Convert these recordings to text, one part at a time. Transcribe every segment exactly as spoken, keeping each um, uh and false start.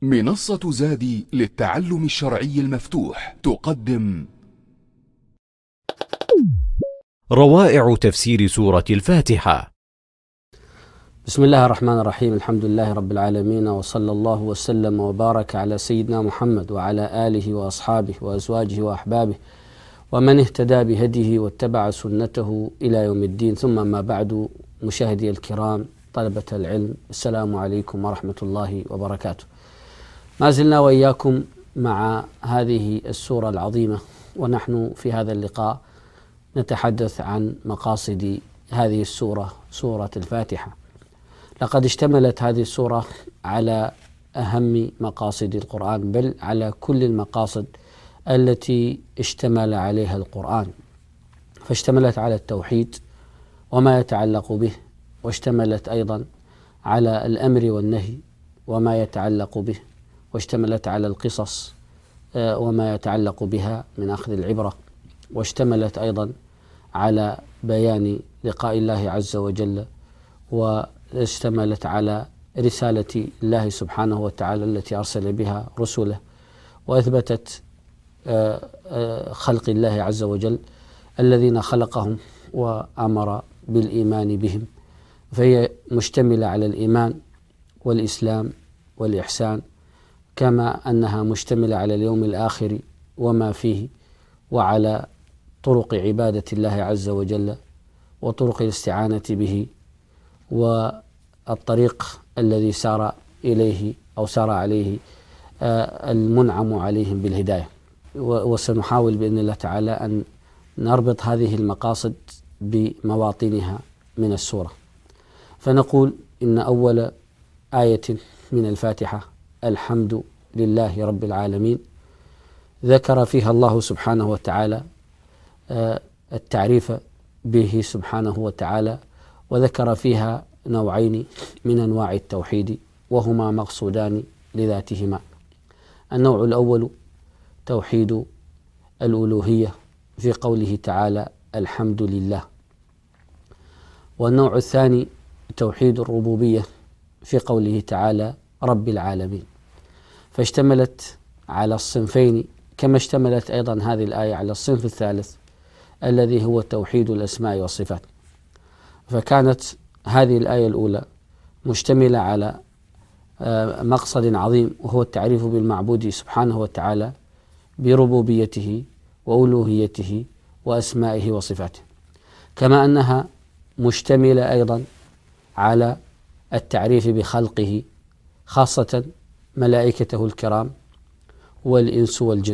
منصة زادي للتعلم الشرعي المفتوح تقدم روائع تفسير سورة الفاتحة. بسم الله الرحمن الرحيم. الحمد لله رب العالمين، وصلى الله وسلم وبارك على سيدنا محمد وعلى آله وأصحابه وأزواجه وأحبابه ومن اهتدى بهديه واتبع سنته إلى يوم الدين. ثم ما بعد، مشاهدي الكرام طلبة العلم، السلام عليكم ورحمة الله وبركاته. ما زلنا وإياكم مع هذه السورة العظيمة، ونحن في هذا اللقاء نتحدث عن مقاصد هذه السورة، سورة الفاتحة. لقد اشتملت هذه السورة على أهم مقاصد القرآن، بل على كل المقاصد التي اشتمل عليها القرآن، فاشتملت على التوحيد وما يتعلق به، واشتملت أيضا على الأمر والنهي وما يتعلق به، واشتملت على القصص وما يتعلق بها من أخذ العبرة، واشتملت أيضا على بيان لقاء الله عز وجل، واشتملت على رسالة الله سبحانه وتعالى التي أرسل بها رسله، وأثبتت خلق الله عز وجل الذين خلقهم وأمر بالإيمان بهم، فهي مشتملة على الإيمان والإسلام والإحسان، كما أنها مشتملة على اليوم الآخر وما فيه، وعلى طرق عبادة الله عز وجل، وطرق الاستعانة به، والطريق الذي سار إليه أو سار عليه المنعم عليهم بالهداية. وسنحاول بإذن الله تعالى أن نربط هذه المقاصد بمواطنها من السورة. فنقول إن أول آية من الفاتحة الحمد لله رب العالمين، ذكر فيها الله سبحانه وتعالى التعريف به سبحانه وتعالى، وذكر فيها نوعين من أنواع التوحيد، وهما مقصودان لذاتهما. النوع الأول توحيد الألوهية في قوله تعالى الحمد لله، والنوع الثاني توحيد الربوبية في قوله تعالى رب العالمين. فاشتملت على الصنفين، كما اشتملت أيضا هذه الآية على الصنف الثالث الذي هو توحيد الأسماء والصفات. فكانت هذه الآية الأولى مشتملة على مقصد عظيم، وهو التعريف بالمعبود سبحانه وتعالى بربوبيته وألوهيته وأسمائه وصفاته، كما أنها مشتملة أيضا على التعريف بخلقه، خاصة ملائكته الكرام والإنس والجن،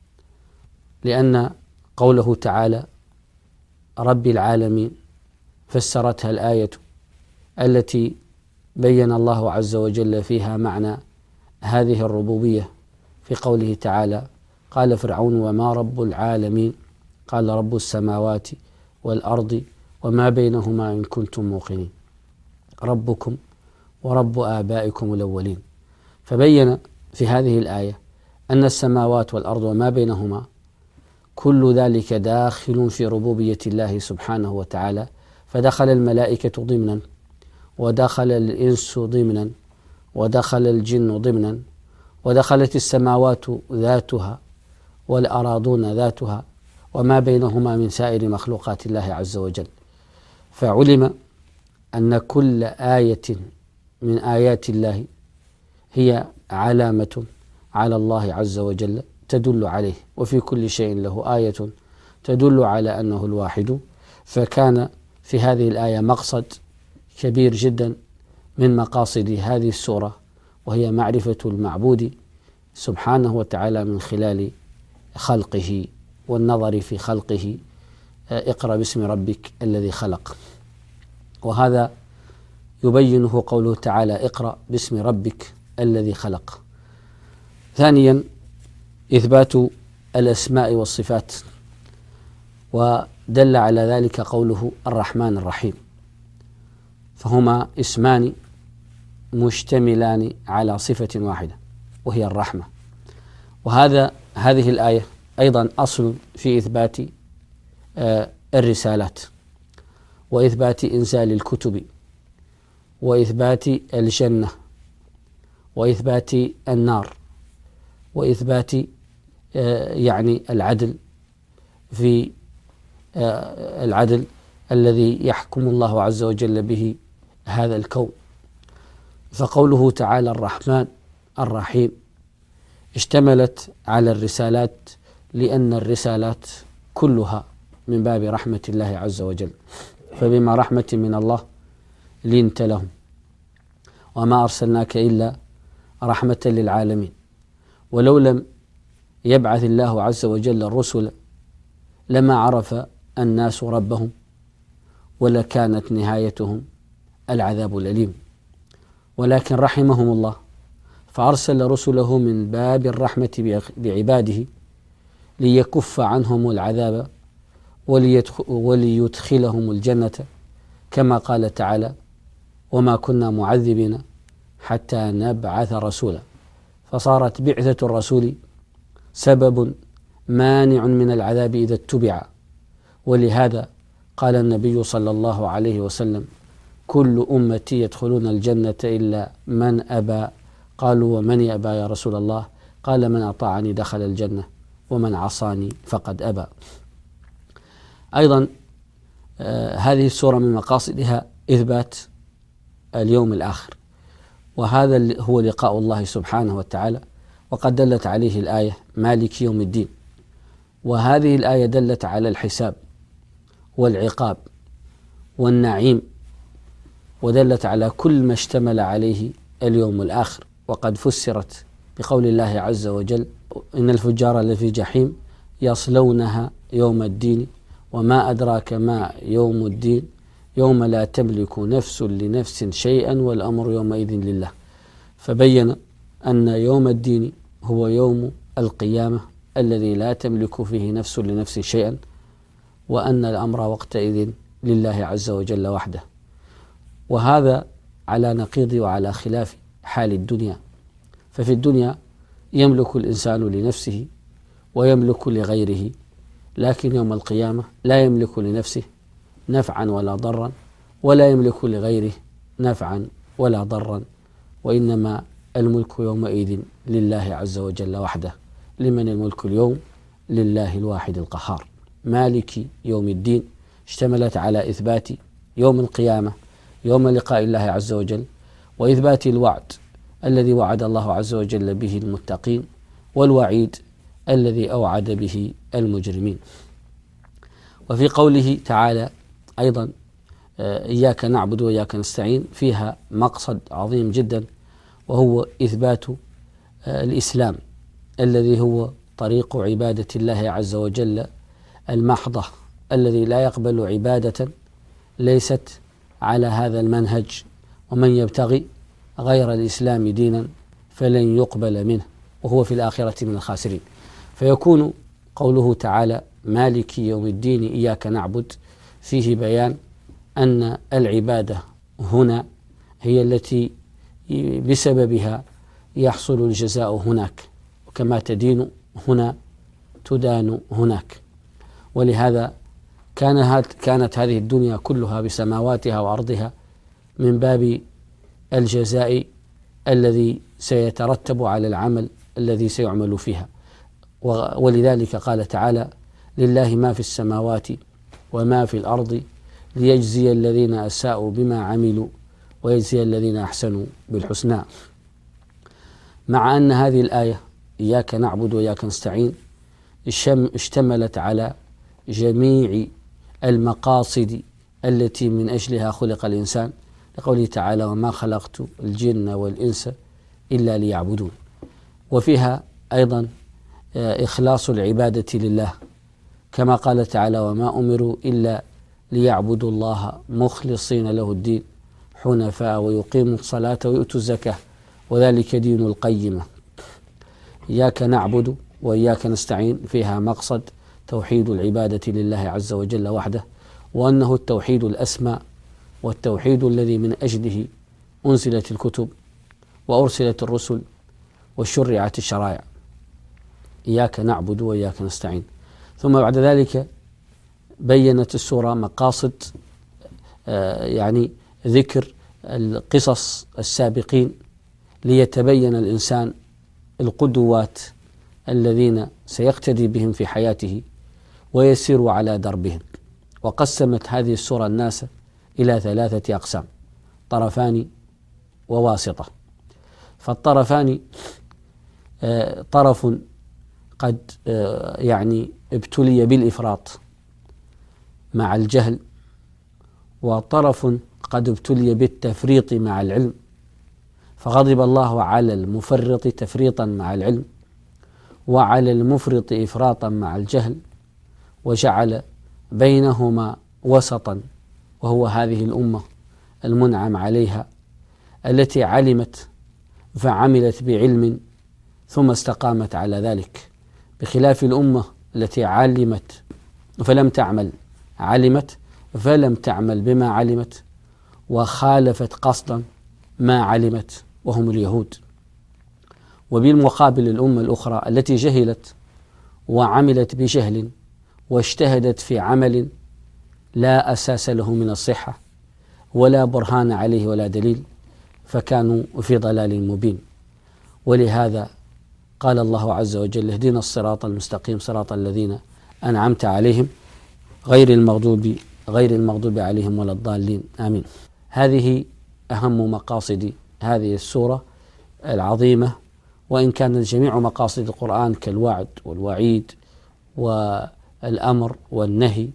لأن قوله تعالى رب العالمين فسرتها الآية التي بين الله عز وجل فيها معنى هذه الربوبية في قوله تعالى قال فرعون وما رب العالمين قال رب السماوات والأرض وما بينهما إن كنتم موقنين، ربكم ورب آبائكم الأولين. فبين في هذه الآية أن السماوات والأرض وما بينهما كل ذلك داخل في ربوبية الله سبحانه وتعالى، فدخل الملائكة ضمنا، ودخل الإنس ضمنا، ودخل الجن ضمنا، ودخلت السماوات ذاتها والأراضون ذاتها وما بينهما من سائر مخلوقات الله عز وجل. فعلم أن كل آية من آيات الله هي علامة على الله عز وجل تدل عليه، وفي كل شيء له آية تدل على أنه الواحد. فكان في هذه الآية مقصد كبير جدا من مقاصد هذه السورة، وهي معرفة المعبود سبحانه وتعالى من خلال خلقه والنظر في خلقه. اقرأ باسم ربك الذي خلق، وهذا يبينه قوله تعالى اقرأ باسم ربك الذي خلق. ثانيا إثبات الأسماء والصفات، ودل على ذلك قوله الرحمن الرحيم، فهما اسمان مشتملان على صفة واحدة وهي الرحمة. وهذا هذه الآية أيضا أصل في إثبات آه الرسالات، وإثبات إنزال الكتب، وإثبات الجنة، وإثبات النار وإثبات يعني العدل في العدل الذي يحكم الله عز وجل به هذا الكون. فقوله تعالى الرحمن الرحيم اشتملت على الرسالات، لأن الرسالات كلها من باب رحمة الله عز وجل، فبما رحمة من الله لنت لهم، وما أرسلناك إلا رحمة للعالمين. ولو لم يبعث الله عز وجل الرسل لما عرف الناس ربهم، ولكانت نهايتهم العذاب الأليم، ولكن رحمهم الله فأرسل رسله من باب الرحمة بعباده ليكف عنهم العذاب وليدخلهم الجنة، كما قال تعالى: وما كنا معذبين حتى نبعث رسولا. فصارت بعثة الرسول سبب مانع من العذاب إذا اتبع. ولهذا قال النبي صلى الله عليه وسلم: كل أمتي يدخلون الجنة إلا من أبى. قالوا: ومن يأبى يا رسول الله؟ قال: من أطاعني دخل الجنة ومن عصاني فقد أبى. أيضا آه هذه السورة من مقاصدها إثبات اليوم الآخر، وهذا هو لقاء الله سبحانه وتعالى، وقد دلت عليه الآية مالك يوم الدين. وهذه الآية دلت على الحساب والعقاب والنعيم، ودلت على كل ما اشتمل عليه اليوم الآخر. وقد فسرت بقول الله عز وجل: إن الفجار لفي جحيم يصلونها يوم الدين وما أدراك ما يوم الدين يوم لا تملك نفس لنفس شيئا والأمر يومئذ لله. فبين أن يوم الدين هو يوم القيامة الذي لا تملك فيه نفس لنفس شيئا، وأن الأمر وقتئذ لله عز وجل وحده. وهذا على نقيض وعلى خلاف حال الدنيا. ففي الدنيا يملك الإنسان لنفسه ويملك لغيره، لكن يوم القيامة لا يملك لنفسه نفعا ولا ضرا، ولا يملك لغيره نفعا ولا ضرا، وإنما الملك يومئذ لله عز وجل وحده. لمن الملك اليوم؟ لله الواحد القهار. مالك يوم الدين اشتملت على إثبات يوم القيامة، يوم لقاء الله عز وجل، وإثبات الوعد الذي وعد الله عز وجل به المتقين، والوعيد الذي أوعد به المجرمين. وفي قوله تعالى أيضا: إياك نعبد وإياك نستعين، فيها مقصد عظيم جدا، وهو إثبات الإسلام الذي هو طريق عبادة الله عز وجل المحضة، الذي لا يقبل عبادة ليست على هذا المنهج، ومن يبتغي غير الإسلام دينا فلن يقبل منه وهو في الآخرة من الخاسرين. فيكون قوله تعالى مالك يوم الدين إياك نعبد فيه بيان أن العبادة هنا هي التي بسببها يحصل الجزاء هناك، وكما تدين هنا تدان هناك. ولهذا كان كانت هذه الدنيا كلها بسماواتها وأرضها من باب الجزاء الذي سيترتب على العمل الذي سيعمل فيها. ولذلك قال تعالى: لله ما في السماوات وما في الأرض ليجزي الذين أساءوا بما عملوا ويجزي الذين أحسنوا بالحسنى. مع أن هذه الآية إياك نعبد وإياك نستعين اشتملت على جميع المقاصد التي من أجلها خلق الإنسان، لقوله تعالى: وما خلقت الجن والإنس إلا ليعبدون. وفيها أيضا إخلاص العبادة لله، كما قال تعالى: وما أمروا إلا ليعبدوا الله مخلصين له الدين حنفاء ويقيموا الصلاة ويؤتوا الزكاة وذلك دين القيمة. إياك نعبد وإياك نستعين فيها مقصد توحيد العبادة لله عز وجل وحده، وأنه التوحيد الأسمى، والتوحيد الذي من أجله أنزلت الكتب وأرسلت الرسل وشرعت الشرائع. إياك نعبد وإياك نستعين. ثم بعد ذلك بينت السورة مقاصد آه يعني ذكر القصص السابقين ليتبين الإنسان القدوات الذين سيقتدي بهم في حياته ويسير على دربهم. وقسمت هذه السورة الناس إلى ثلاثة أقسام: طرفان وواسطة. فالطرفان آه طرف قد آه يعني ابتلي بالإفراط مع الجهل، وطرف قد ابتلي بالتفريط مع العلم، فغضب الله على المفرط تفريطا مع العلم، وعلى المفرط إفراطا مع الجهل، وجعل بينهما وسطا، وهو هذه الأمة المنعم عليها التي علمت فعملت بعلم ثم استقامت على ذلك، بخلاف الأمة التي علمت فلم تعمل، علمت فلم تعمل بما علمت، وخالفت قصدا ما علمت، وهم اليهود. وبالمقابل الأمة الأخرى التي جهلت وعملت بجهل واجتهدت في عمل لا أساس له من الصحة ولا برهان عليه ولا دليل، فكانوا في ضلال مبين. ولهذا قال الله عز وجل: اهدنا الصراط المستقيم صراط الذين أنعمت عليهم غير المغضوب غير المغضوب عليهم ولا الضالين، آمين. هذه أهم مقاصد هذه السورة العظيمة، وإن كانت جميع مقاصد القرآن كالوعد والوعيد والأمر والنهي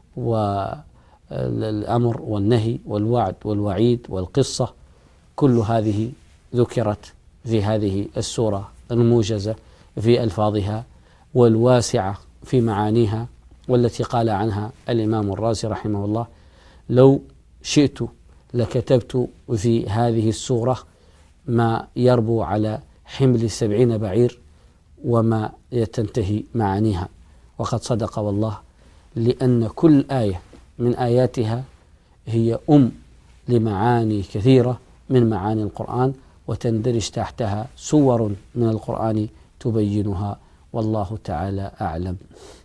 والأمر والنهي والوعد والوعيد والقصة، كل هذه ذكرت في هذه السورة الموجزة في ألفاظها والواسعة في معانيها، والتي قال عنها الإمام الرازي رحمه الله: لو شئت لكتبت في هذه السورة ما يربو على حمل سبعين بعير وما تنتهي معانيها. وقد صدق والله، لأن كل آية من آياتها هي أم لمعاني كثيرة من معاني القرآن، وتندرج تحتها سور من القرآن تبينها، والله تعالى أعلم.